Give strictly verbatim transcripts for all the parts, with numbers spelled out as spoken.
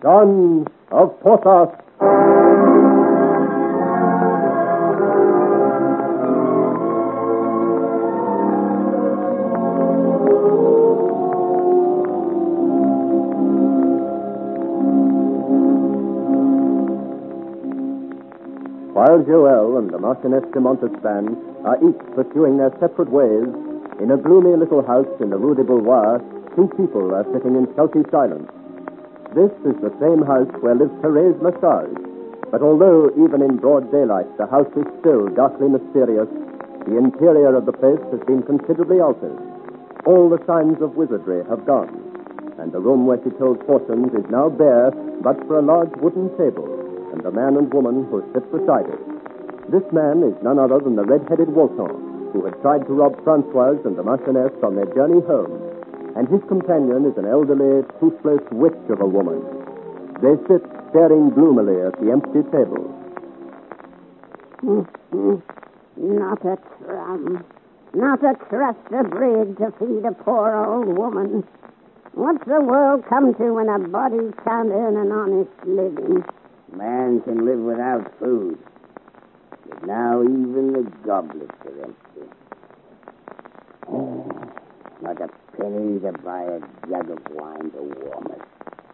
Sons of Porthos. While Joel and the Marchioness de Montespan are each pursuing their separate ways, in a gloomy little house in the Rue de Beauvoir, two people are sitting in sulky silence. This is the same house where lives Therese Lesage. But although even in broad daylight the house is still darkly mysterious, the interior of the place has been considerably altered. All the signs of wizardry have gone, and the room where she told fortunes is now bare but for a large wooden table and the man and woman who sit beside it. This man is none other than the red-headed Walton, who had tried to rob Francoise and the Marchioness on their journey home, and his companion is an elderly, toothless witch of a woman. They sit staring gloomily at the empty table. Mm-hmm. Not a crumb. Not a crust of bread to feed a poor old woman. What's the world come to when a body can't earn an honest living? Man can live without food. But now even the goblets are empty. Oh, not a penny to buy a jug of wine to warm it.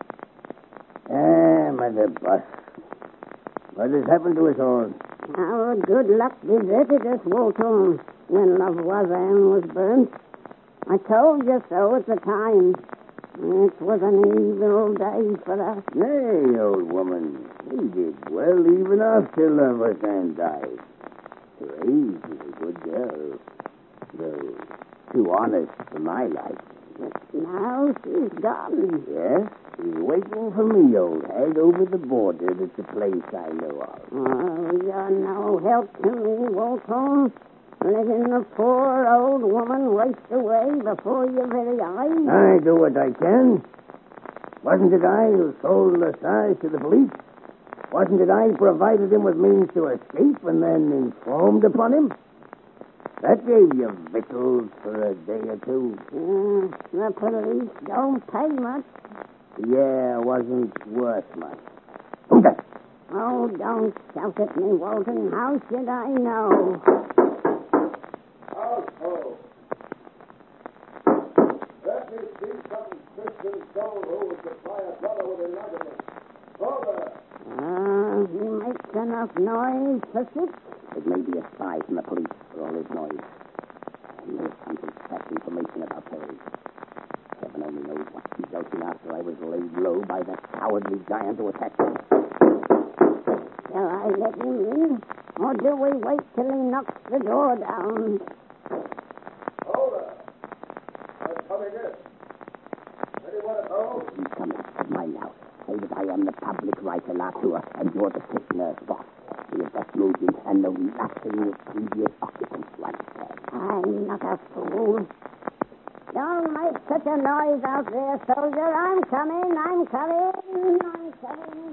Ah, Mother Boss. What has happened to us all? Our good luck deserted us, Walton, when Lavoisin was burnt. I told you so at the time. It was an evil day for us. Nay, old woman, we did well even after Lavoisin died. Therese is a good girl, though too honest for my liking. But now she's gone. Yes, she's waiting for me, old hag, over the border at the place I know of. Oh, you're no help to me, Walton. Letting the poor old woman waste away before your very eyes. I do what I can. Wasn't it I who sold Lesage to the police? Wasn't it I who provided him with means to escape and then informed upon him? That gave you victuals for a day or two. Uh, the police don't pay much. Yeah, wasn't worth much. Oh, don't shout at me, Walton. How should I know? Oh, let me see some Christian soul who would supply a brother with enlightenment. Over. Ah, he makes enough noise for six. It may be a spy from the police for all his noise. And there's some exact information about Therese. Heaven only knows what she dealt in after I was laid low by that cowardly giant who attacked me. Shall I let him in? Or do we wait till he knocks the door down? Over. I'm coming in. Anyone at home? You come back to my house. Say that I am the public writer Latour, and you're the sick nurse boss. We have just moved in and know nothing of previous occupants like that. I'm not a fool. Don't make such a noise out there, soldier. I'm coming, I'm coming, I'm coming.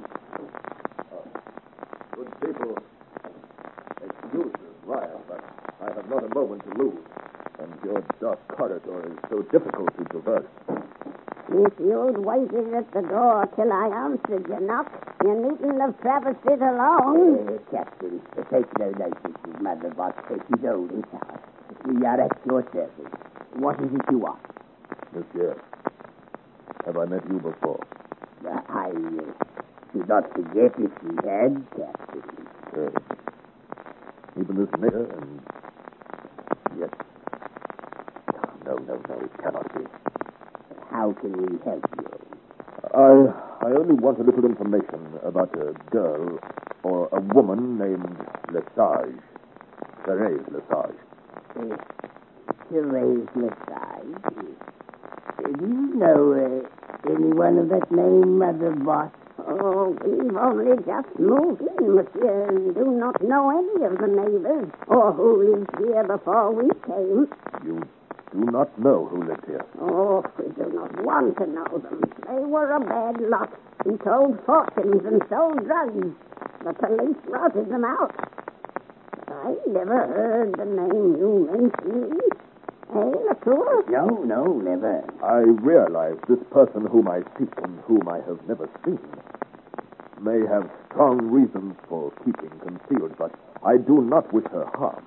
Good people, excuse this riot, but I have not a moment to lose, and your dark corridor is so difficult to traverse. If you'd waited at the door till I answered your knock, you needn't have traversed it alone. Uh, Captain, uh, take no notice of Mother Boss. She's old and sour. We are at your service. What is it you want? Monsieur, have I met you before? Uh, I uh, should not forget if we had, Captain. Yes. Even this nigger and... Yes. No, no, no, it cannot be. How can we help you? I I only want a little information about a girl or a woman named Lesage. Therese Lesage. Uh, Therese Lesage. Uh, do you know uh, anyone of that name, Mother Boss? Oh, we've only just moved in, monsieur, and do not know any of the neighbors or who lived here before we came. You do not know who lived here. Oh, we do not want to know them. They were a bad lot who told fortunes and sold drugs. The police routed them out. I never heard the name you mentioned. Hey, Latour? No, no, never. I realize this person whom I seek and whom I have never seen may have strong reasons for keeping concealed, but I do not wish her harm.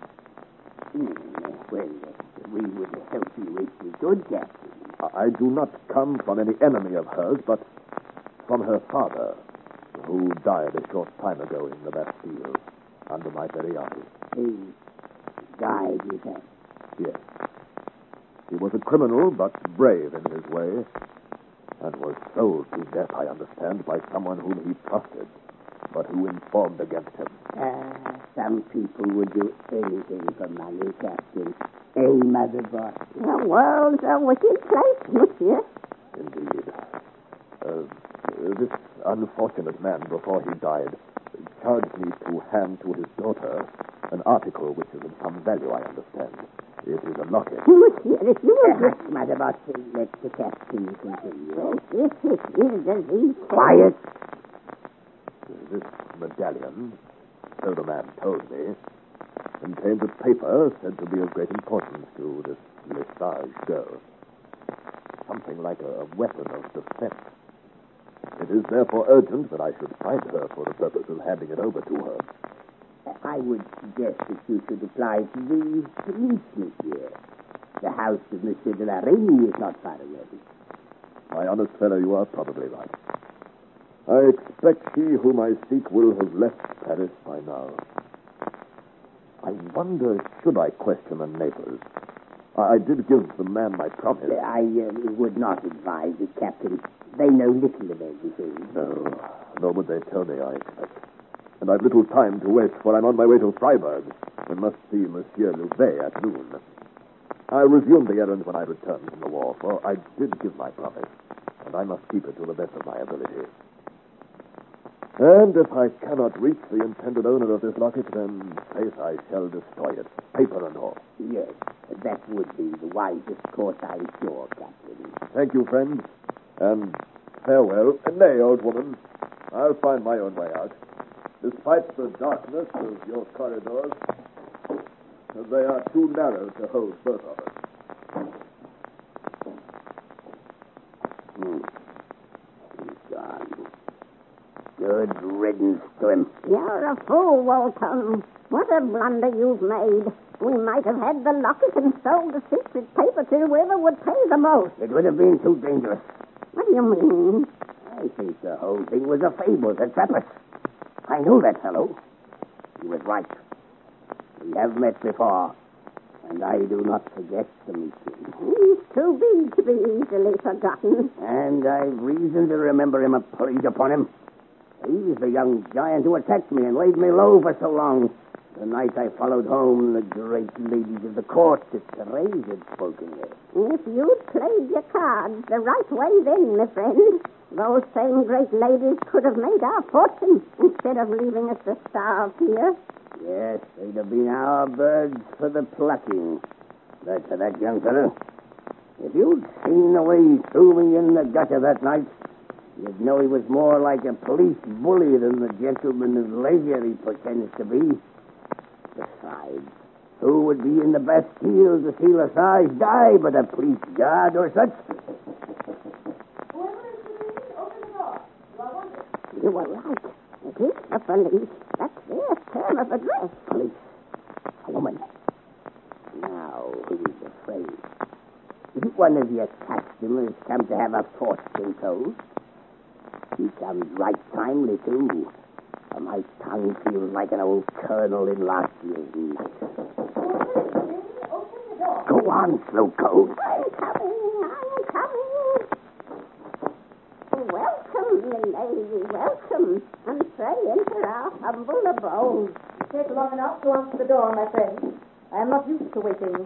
Mm, well, we would help you if we could, Captain. I do not come from any enemy of hers, but from her father, who died a short time ago in the Bastille under my very eyes. He died, you say? Yes. He was a criminal, but brave in his way, and was sold to death, I understand, by someone whom he trusted, but who informed against him. Ah, some people would do anything for money, Captain. Hey, Mother Boss. The world's a wicked place, monsieur. Indeed. Uh, this unfortunate man, before he died, charged me to hand to his daughter an article which is of some value, I understand. It is a locket. Monsieur, if you will Uh, just... Mother Boss, let the Captain continue. If it is as he says... Quiet. This medallion, so the man told me, contains a paper said to be of great importance to this Lesage girl. Something like a weapon of defense. It is therefore urgent that I should find her for the purpose of handing it over to her. I would suggest that you should apply to the police, monsieur. The house of Monsieur de la Reynie is not far away. My honest fellow, you are probably right. I expect she whom I seek will have left Paris by now. I wonder, should I question the neighbors? I, I did give the man my promise. I uh, would not advise it, Captain. They know little of everything. No, nor would they tell me, I expect. And I've little time to waste, for I'm on my way to Freiburg and must see Monsieur Louvet at noon. I resumed the errand when I returned from the war, for I did give my promise, and I must keep it to the best of my ability. And if I cannot reach the intended owner of this locket, then faith, I shall destroy it, paper and all. Yes, that would be the wisest course, I'm sure, Captain. Thank you, friend, and farewell. And nay, old woman, I'll find my own way out. Despite the darkness of your corridors, they are too narrow to hold both of us. Hmm. He's gone. Good riddance to him. You're a fool, Walton. What a blunder you've made. We might have had the locket and sold the secret paper to whoever would pay the most. It would have been too dangerous. What do you mean? I think the whole thing was a fable to trap us. I knew that fellow. He was right. We have met before, and I do not forget the meeting. He's too big to be easily forgotten. And I've reason to remember him a plague upon him. He's the young giant who attacked me and laid me low for so long. The night I followed home, the great ladies of the court that Therese had spoken with. If you'd played your cards the right way then, my friend, those same great ladies could have made our fortune instead of leaving us to starve here. Yes, they'd have been our birds for the plucking. That's for that young fellow. If you'd seen the way he threw me in the gutter that night, you'd know he was more like a police bully than the gentleman of leisure he pretends to be. Besides, who would be in the Bastille to see Lesage die but a police guard or such? Whoever is within, open the door. You are wanted. You were right. It is the police. That's their term of address. Police. A woman. Now, who's afraid? Isn't one of your customers come to have a fortune told? He comes right timely, too. For my tongue feels like an old colonel in last year's night. Whoever is within, open the door. Go on, Slowcoat. I'm coming. I'm coming. Welcome, my lady. Welcome. And pray enter our humble abode. You take long enough to answer the door, my friend. I am not used to waiting.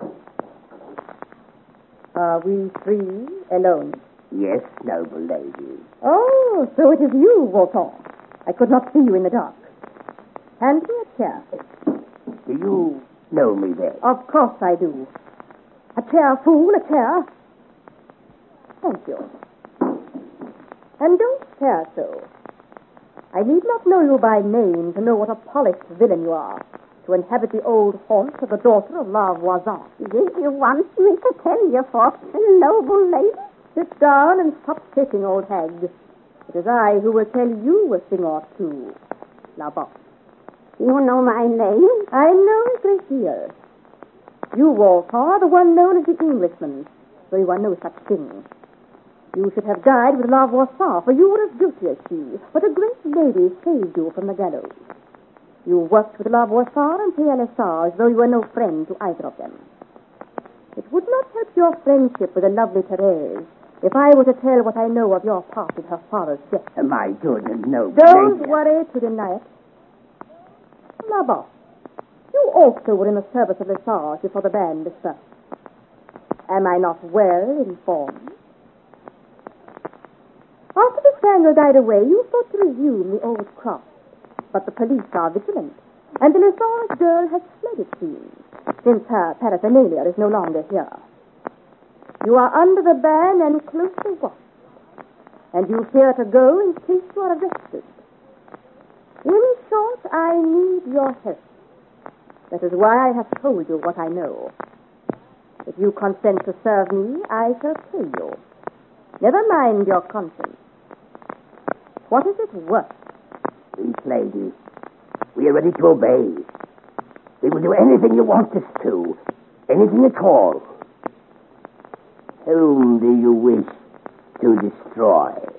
Are we three alone? Yes, noble lady. Oh, so it is you, Walton. I could not see you in the dark. Hand me a chair. Do you know me then? Of course I do. A chair, fool, a chair. Thank you. And don't stare so. I need not know you by name to know what a polished villain you are, to inhabit the old haunt of the daughter of La Voisin. Did you want me to tell your fortune, noble lady? Sit down and stop sitting, old hag. It is I who will tell you a thing or two. La Bosse. You know my name? I know a great deal. You, Walter, are the one known as the Englishman, though you are no such thing. You should have died with La Voisin, for you were as guilty as she, but a great lady saved you from the gallows. You worked with La Voisin and Pierre Lesage, though you were no friend to either of them. It would not help your friendship with the lovely Therese if I were to tell what I know of your part in her father's death. My good and noble Don't lady. worry to deny it. La Bosse, you also were in the service of Lesage before the band dispersed. Am I not well informed? After the scandal died away, you thought to resume the old craft. But the police are vigilant, and the Lesage girl has fled, it seems, since her paraphernalia is no longer here. You are under the ban and closely watched, and you fear to go in case you are arrested. In short, I need your help. That is why I have told you what I know. If you consent to serve me, I shall pay you. Never mind your conscience. What is it worth? Please, lady, we are ready to obey. We will do anything you want us to. Anything at all. Whom do you wish to destroy?